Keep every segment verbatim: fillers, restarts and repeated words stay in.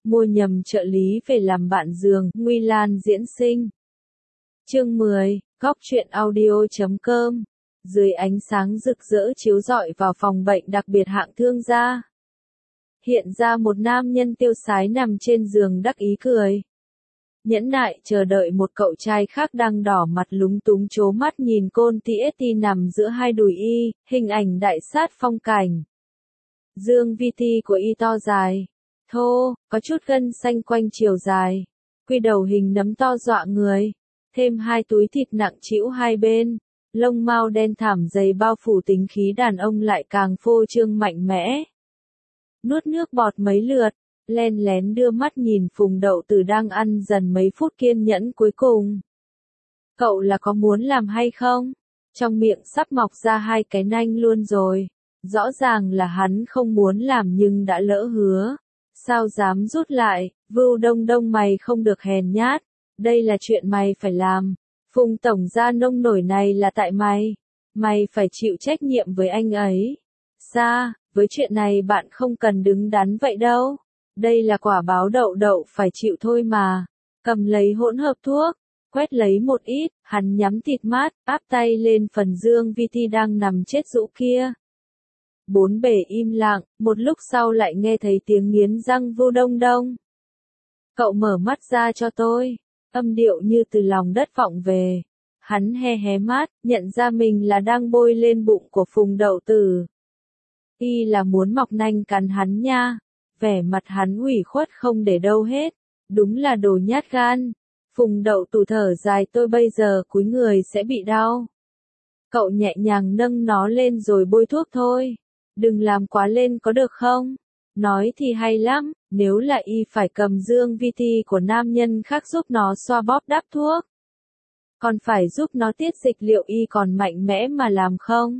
mua nhầm trợ lý về làm bạn giường, Nguy Lan diễn sinh. Chương mười, góc truyện audio chấm com. Dưới ánh sáng rực rỡ chiếu rọi vào phòng bệnh đặc biệt hạng thương gia. Hiện ra một nam nhân tiêu sái nằm trên giường đắc ý cười. Nhẫn nại chờ đợi một cậu trai khác đang đỏ mặt lúng túng trố mắt nhìn Côn tê ét tê nằm giữa hai đùi y, hình ảnh đại sát phong cảnh. Dương vi ti của y to dài, thô, có chút gân xanh quanh chiều dài, quy đầu hình nấm to dọa người, thêm hai túi thịt nặng trĩu hai bên, lông mao đen thảm dày bao phủ tính khí đàn ông lại càng phô trương mạnh mẽ. Nuốt nước bọt mấy lượt, len lén đưa mắt nhìn Phùng Đậu Tử đang ăn dần mấy phút kiên nhẫn cuối cùng. Cậu là có muốn làm hay không? Trong miệng sắp mọc ra hai cái nanh luôn rồi. Rõ ràng là hắn không muốn làm nhưng đã lỡ hứa. Sao dám rút lại, Vưu Đông Đông mày không được hèn nhát. Đây là chuyện mày phải làm. Phùng tổng gia nông nổi này là tại mày. Mày phải chịu trách nhiệm với anh ấy. Sa, với chuyện này bạn không cần đứng đắn vậy đâu. Đây là quả báo đậu đậu phải chịu thôi mà. Cầm lấy hỗn hợp thuốc, quét lấy một ít, hắn nhắm thịt mát, áp tay lên phần Dương vi ti đang nằm chết rũ kia. Bốn bề im lặng, một lúc sau lại nghe thấy tiếng nghiến răng Vưu Đông Đông. Cậu mở mắt ra cho tôi, âm điệu như từ lòng đất vọng về. Hắn hé hé mắt, nhận ra mình là đang bôi lên bụng của Phùng Đậu Tử. Y là muốn mọc nanh cắn hắn nha. Vẻ mặt hắn ủy khuất không để đâu hết, đúng là đồ nhát gan. Phùng Đậu Tử thở dài, tôi bây giờ cúi người sẽ bị đau. Cậu nhẹ nhàng nâng nó lên rồi bôi thuốc thôi, đừng làm quá lên có được không? Nói thì hay lắm, nếu là y phải cầm Dương vi ti của nam nhân khác giúp nó xoa bóp đắp thuốc. Còn phải giúp nó tiết dịch, liệu y còn mạnh mẽ mà làm không?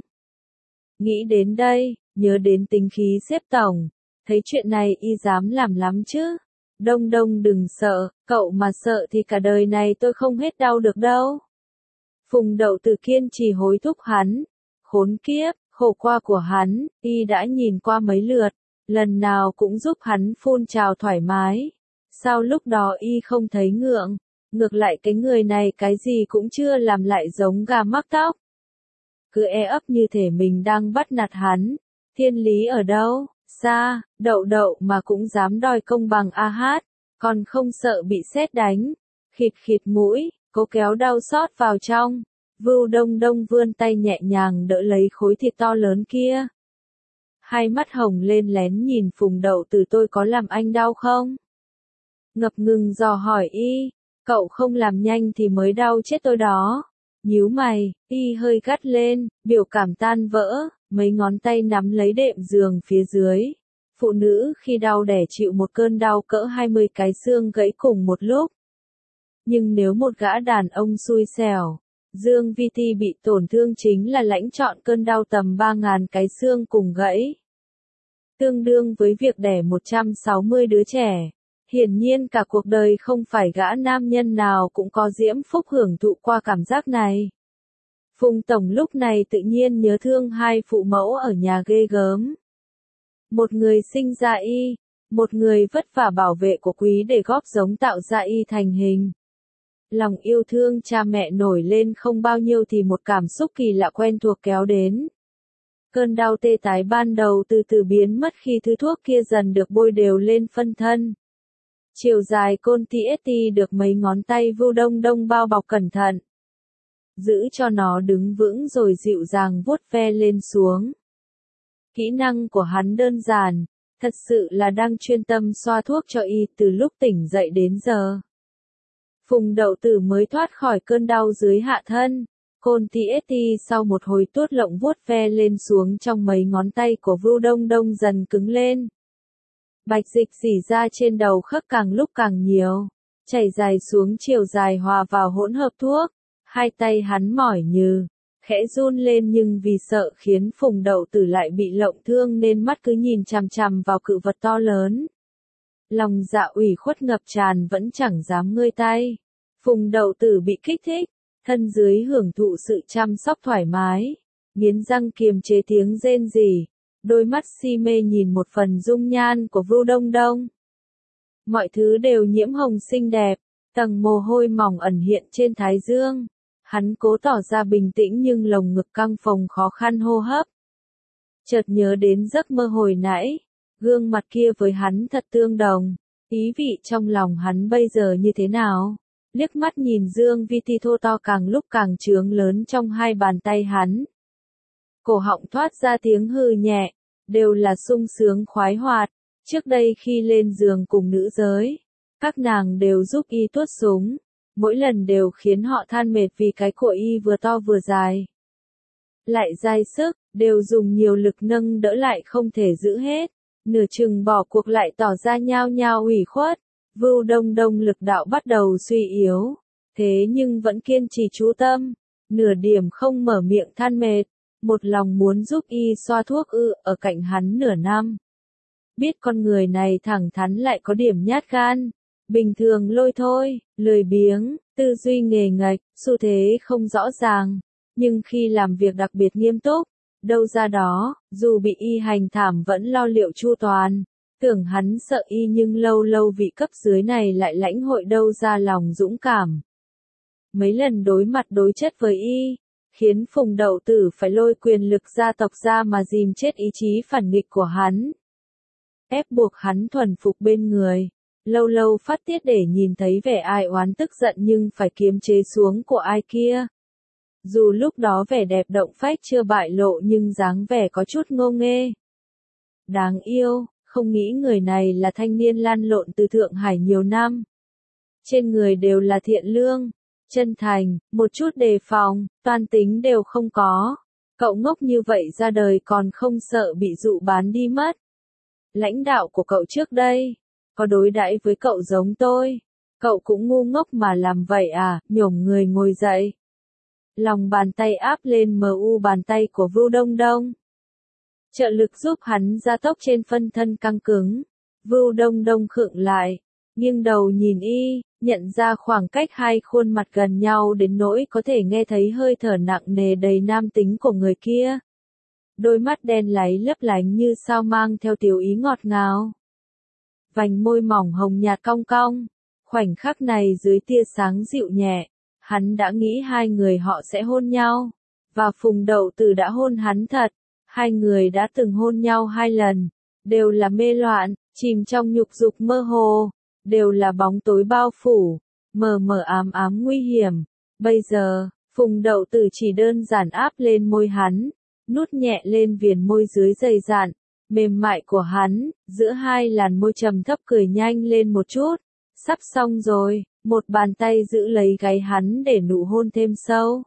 Nghĩ đến đây, nhớ đến tính khí xếp tổng. Thấy chuyện này y dám làm lắm chứ. Đông Đông đừng sợ, cậu mà sợ thì cả đời này tôi không hết đau được đâu. Phùng Đậu Tử kiên trì hối thúc hắn. Khốn kiếp, khổ qua của hắn, y đã nhìn qua mấy lượt, lần nào cũng giúp hắn phun trào thoải mái. Sao lúc đó y không thấy ngượng, ngược lại cái người này cái gì cũng chưa làm lại giống gà mắc tóc. Cứ e ấp như thể mình đang bắt nạt hắn, thiên lý ở đâu? Sa, Đậu Đậu mà cũng dám đòi công bằng a hát, còn không sợ bị sét đánh. Khịt khịt mũi, cố kéo đau xót vào trong. Vưu Đông Đông vươn tay nhẹ nhàng đỡ lấy khối thịt to lớn kia. Hai mắt hồng lên lén nhìn Phùng Đậu Tử, tôi có làm anh đau không? Ngập ngừng dò hỏi y, cậu không làm nhanh thì mới đau chết tôi đó. Nhíu mày, y hơi gắt lên, biểu cảm tan vỡ. Mấy ngón tay nắm lấy đệm giường phía dưới. Phụ nữ khi đau đẻ chịu một cơn đau cỡ hai mươi cái xương gãy cùng một lúc. Nhưng nếu một gã đàn ông xui xẻo, Dương vi ti bị tổn thương chính là lãnh trọn cơn đau tầm ba ngàn cái xương cùng gãy. Tương đương với việc đẻ một trăm sáu mươi đứa trẻ. Hiển nhiên cả cuộc đời không phải gã nam nhân nào cũng có diễm phúc hưởng thụ qua cảm giác này. Phùng Tổng lúc này tự nhiên nhớ thương hai phụ mẫu ở nhà ghê gớm. Một người sinh ra y, một người vất vả bảo vệ của quý để góp giống tạo ra y thành hình. Lòng yêu thương cha mẹ nổi lên không bao nhiêu thì một cảm xúc kỳ lạ quen thuộc kéo đến. Cơn đau tê tái ban đầu từ từ biến mất khi thứ thuốc kia dần được bôi đều lên phân thân. Chiều dài Côn tê ét tê được mấy ngón tay Vưu Đông Đông bao bọc cẩn thận. Giữ cho nó đứng vững rồi dịu dàng vuốt ve lên xuống. Kỹ năng của hắn đơn giản, thật sự là đang chuyên tâm xoa thuốc cho y từ lúc tỉnh dậy đến giờ. Phùng Đậu Tử mới thoát khỏi cơn đau dưới hạ thân. Côn tê ét tê sau một hồi tuốt lộng vuốt ve lên xuống trong mấy ngón tay của Vưu Đông Đông dần cứng lên. Bạch dịch rỉ ra trên đầu khắc càng lúc càng nhiều, chảy dài xuống chiều dài hòa vào hỗn hợp thuốc. Hai tay hắn mỏi như, khẽ run lên nhưng vì sợ khiến Phùng Đậu Tử lại bị lộng thương nên mắt cứ nhìn chằm chằm vào cự vật to lớn. Lòng dạ ủy khuất ngập tràn vẫn chẳng dám ngơi tay. Phùng Đậu Tử bị kích thích, thân dưới hưởng thụ sự chăm sóc thoải mái, nghiến răng kiềm chế tiếng rên rỉ, đôi mắt si mê nhìn một phần dung nhan của Vưu Đông Đông. Mọi thứ đều nhiễm hồng xinh đẹp, tầng mồ hôi mỏng ẩn hiện trên thái dương. Hắn cố tỏ ra bình tĩnh nhưng lồng ngực căng phồng khó khăn hô hấp. Chợt nhớ đến giấc mơ hồi nãy, gương mặt kia với hắn thật tương đồng, ý vị trong lòng hắn bây giờ như thế nào? Liếc mắt nhìn Dương Vi Ti thô to càng lúc càng trướng lớn trong hai bàn tay hắn. Cổ họng thoát ra tiếng hừ nhẹ, đều là sung sướng khoái hoạt. Trước đây khi lên giường cùng nữ giới, các nàng đều giúp y tuốt súng, mỗi lần đều khiến họ than mệt vì cái cổ y vừa to vừa dài. Lại dai sức, đều dùng nhiều lực nâng đỡ lại không thể giữ hết, nửa chừng bỏ cuộc lại tỏ ra nhao nhao ủy khuất. Vưu Đông Đông lực đạo bắt đầu suy yếu, thế nhưng vẫn kiên trì chú tâm, nửa điểm không mở miệng than mệt, một lòng muốn giúp y xoa thuốc ư ở cạnh hắn nửa năm. Biết con người này thẳng thắn lại có điểm nhát gan, bình thường lôi thôi, lười biếng, tư duy nghề nghệch, xu thế không rõ ràng, nhưng khi làm việc đặc biệt nghiêm túc, đâu ra đó, dù bị y hành thảm vẫn lo liệu chu toàn. Tưởng hắn sợ y nhưng lâu lâu vị cấp dưới này lại lãnh hội đâu ra lòng dũng cảm. Mấy lần đối mặt đối chất với y, khiến Phùng Đậu Tử phải lôi quyền lực gia tộc ra mà dìm chết ý chí phản nghịch của hắn. Ép buộc hắn thuần phục bên người, lâu lâu phát tiết để nhìn thấy vẻ ai oán tức giận nhưng phải kiềm chế xuống của ai kia. Dù lúc đó vẻ đẹp động phách chưa bại lộ nhưng dáng vẻ có chút ngô nghê. Đáng yêu. Không nghĩ người này là thanh niên lan lộn từ Thượng Hải nhiều năm. Trên người đều là thiện lương, chân thành, một chút đề phòng, toan tính đều không có. Cậu ngốc như vậy ra đời còn không sợ bị dụ bán đi mất. Lãnh đạo của cậu trước đây, có đối đãi với cậu giống tôi. Cậu cũng ngu ngốc mà làm vậy à, nhổm người ngồi dậy. Lòng bàn tay áp lên mờ u bàn tay của Vưu Đông Đông. Trợ lực giúp hắn gia tốc trên phân thân căng cứng. Vưu Đông Đông khựng lại, nghiêng đầu nhìn y, nhận ra khoảng cách hai khuôn mặt gần nhau đến nỗi có thể nghe thấy hơi thở nặng nề đầy nam tính của người kia. Đôi mắt đen láy lấp lánh như sao mang theo tiểu ý ngọt ngào. Vành môi mỏng hồng nhạt cong cong, khoảnh khắc này dưới tia sáng dịu nhẹ, hắn đã nghĩ hai người họ sẽ hôn nhau, và Phùng Đậu Tử đã hôn hắn thật. Hai người đã từng hôn nhau hai lần, đều là mê loạn, chìm trong nhục dục mơ hồ, đều là bóng tối bao phủ, mờ mờ ám ám nguy hiểm. Bây giờ, Phùng Đậu Tử chỉ đơn giản áp lên môi hắn, nút nhẹ lên viền môi dưới dày dạn, mềm mại của hắn, giữa hai làn môi trầm thấp cười nhanh lên một chút. Sắp xong rồi, một bàn tay giữ lấy gáy hắn để nụ hôn thêm sâu.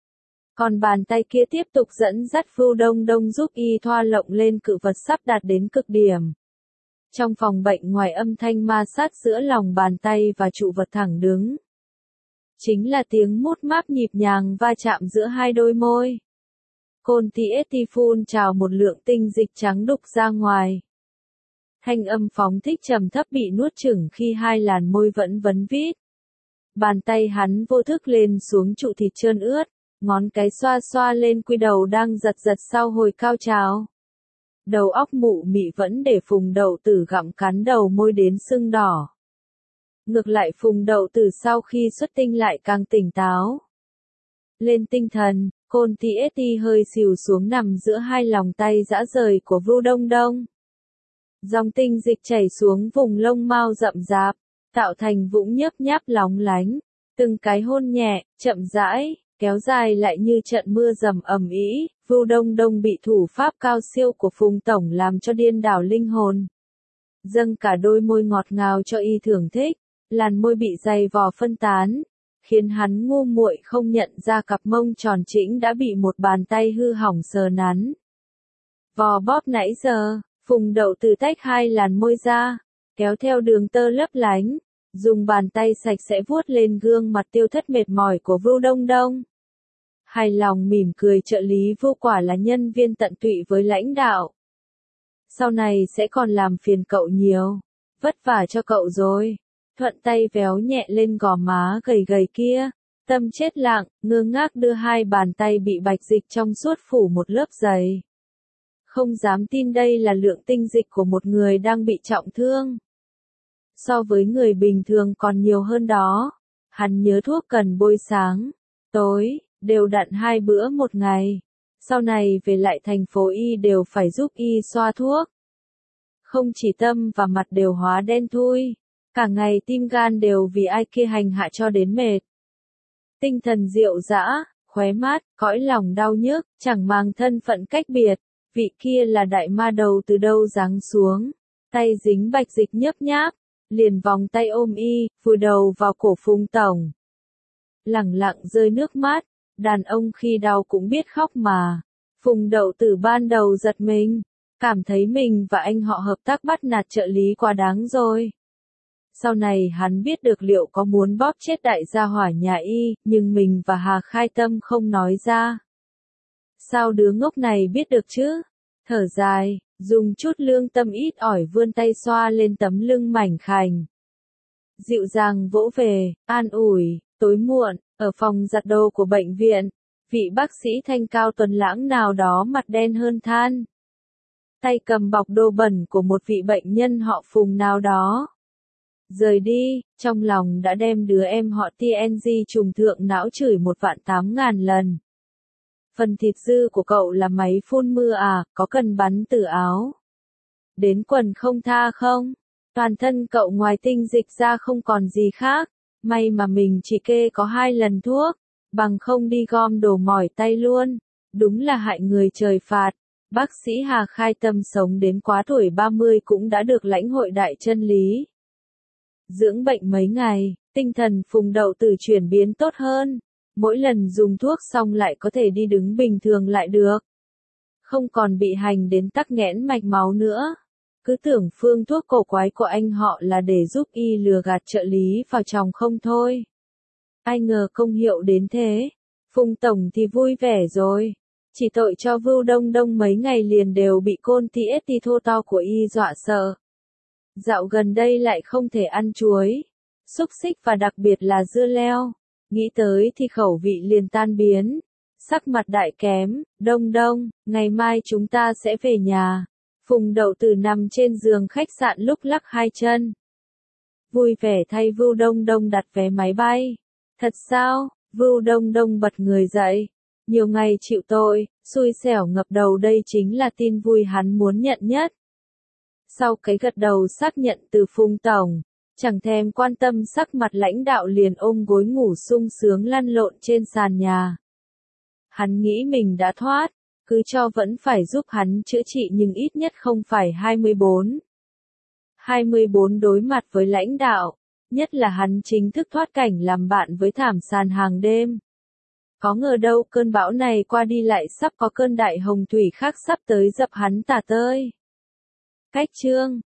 Còn bàn tay kia tiếp tục dẫn dắt Vưu Đông Đông giúp y thoa lộng lên cự vật sắp đạt đến cực điểm. Trong phòng bệnh ngoài âm thanh ma sát giữa lòng bàn tay và trụ vật thẳng đứng, chính là tiếng mút máp nhịp nhàng va chạm giữa hai đôi môi. Côn Ti ét ti phun trào một lượng tinh dịch trắng đục ra ngoài. Thanh âm phóng thích trầm thấp bị nuốt chửng khi hai làn môi vẫn vấn vít. Bàn tay hắn vô thức lên xuống trụ thịt trơn ướt. Ngón cái xoa xoa lên quy đầu đang giật giật sau hồi cao trào. Đầu óc mụ mị vẫn để Phùng Đậu Tử gặm cắn đầu môi đến sưng đỏ. Ngược lại Phùng Đậu Tử sau khi xuất tinh lại càng tỉnh táo. Lên tinh thần, Côn Ti ét ti hơi xìu xuống nằm giữa hai lòng tay dã rời của Vưu Đông Đông. Dòng tinh dịch chảy xuống vùng lông mao rậm rạp, tạo thành vũng nhấp nháp lóng lánh. Từng cái hôn nhẹ, chậm rãi, kéo dài lại như trận mưa rầm ầm ĩ. Vưu Đông Đông bị thủ pháp cao siêu của Phùng Tổng làm cho điên đảo linh hồn. Dâng cả đôi môi ngọt ngào cho y thưởng thích, làn môi bị dày vò phân tán, khiến hắn ngu muội không nhận ra cặp mông tròn trĩnh đã bị một bàn tay hư hỏng sờ nắn. Vò bóp nãy giờ, Phùng Đậu Tử tách hai làn môi ra, kéo theo đường tơ lấp lánh, dùng bàn tay sạch sẽ vuốt lên gương mặt tiêu thất mệt mỏi của Vưu Đông Đông. Hài lòng mỉm cười trợ lý Vưu quả là nhân viên tận tụy với lãnh đạo. Sau này sẽ còn làm phiền cậu nhiều, vất vả cho cậu rồi. Thuận tay véo nhẹ lên gò má gầy gầy kia, tâm chết lặng, ngơ ngác đưa hai bàn tay bị bạch dịch trong suốt phủ một lớp dày. Không dám tin đây là lượng tinh dịch của một người đang bị trọng thương. so với người bình thường còn nhiều hơn đó. Hắn nhớ thuốc cần bôi sáng, tối, đều đặn hai bữa một ngày. Sau này về lại thành phố y đều phải giúp y xoa thuốc. Không chỉ tâm và mặt đều hóa đen thui, cả ngày tim gan đều vì ai kia hành hạ cho đến mệt. Tinh thần rượu dã, khóe mát, cõi lòng đau nhức, chẳng mang thân phận cách biệt. Vị kia là đại ma đầu từ đâu giáng xuống, tay dính bạch dịch nhấp nháp, liền vòng tay ôm y, vùi đầu vào cổ Phùng tổng. Lẳng lặng rơi nước mắt, đàn ông khi đau cũng biết khóc mà. Phùng Đậu Tử ban đầu giật mình, cảm thấy mình và anh họ hợp tác bắt nạt trợ lý quá đáng rồi. Sau này hắn biết được liệu có muốn bóp chết đại gia hỏa nhà y, nhưng mình và Hà Khai Tâm không nói ra. Sao đứa ngốc này biết được chứ? Thở dài, dùng chút lương tâm ít ỏi vươn tay xoa lên tấm lưng mảnh khảnh. Dịu dàng vỗ về, an ủi, tối muộn, ở phòng giặt đồ của bệnh viện, vị bác sĩ thanh cao tuấn lãng nào đó mặt đen hơn than. Tay cầm bọc đồ bẩn của một vị bệnh nhân họ Phùng nào đó. Rời đi, trong lòng đã đem đứa em họ tê en giê trùng thượng não chửi một vạn tám ngàn lần. Phần thịt dư của cậu là máy phun mưa à, có cần bắn từ áo đến quần không tha không? Toàn thân cậu ngoài tinh dịch ra không còn gì khác, may mà mình chỉ kê có hai lần thuốc, bằng không đi gom đồ mỏi tay luôn, đúng là hại người trời phạt. Bác sĩ Hà Khai Tâm sống đến quá tuổi ba mươi cũng đã được lãnh hội đại chân lý. Dưỡng bệnh mấy ngày, tinh thần Phùng Đậu Tử chuyển biến tốt hơn. Mỗi lần dùng thuốc xong lại có thể đi đứng bình thường lại được. Không còn bị hành đến tắc nghẽn mạch máu nữa. Cứ tưởng phương thuốc cổ quái của anh họ là để giúp y lừa gạt trợ lý vào chồng không thôi. Ai ngờ công hiệu đến thế. Phùng tổng thì vui vẻ rồi. Chỉ tội cho Vưu Đông Đông mấy ngày liền đều bị côn tê ét tê thô to của y dọa sợ. Dạo gần đây lại không thể ăn chuối, xúc xích và đặc biệt là dưa leo. Nghĩ tới thì khẩu vị liền tan biến. Sắc mặt đại kém, Đông Đông, ngày mai chúng ta sẽ về nhà. Phùng Đậu Tử nằm trên giường khách sạn lúc lắc hai chân. Vui vẻ thay Vưu Đông Đông đặt vé máy bay. Thật sao? Vưu Đông Đông bật người dậy. Nhiều ngày chịu tội, xui xẻo ngập đầu đây chính là tin vui hắn muốn nhận nhất. Sau cái gật đầu xác nhận từ Phùng tổng, chẳng thèm quan tâm sắc mặt lãnh đạo liền ôm gối ngủ sung sướng lăn lộn trên sàn nhà. Hắn nghĩ mình đã thoát, cứ cho vẫn phải giúp hắn chữa trị nhưng ít nhất không phải hai mươi bốn. hai mươi bốn đối mặt với lãnh đạo, nhất là hắn chính thức thoát cảnh làm bạn với thảm sàn hàng đêm. Có ngờ đâu cơn bão này qua đi lại sắp có cơn đại hồng thủy khác sắp tới dập hắn tả tơi. Cách chương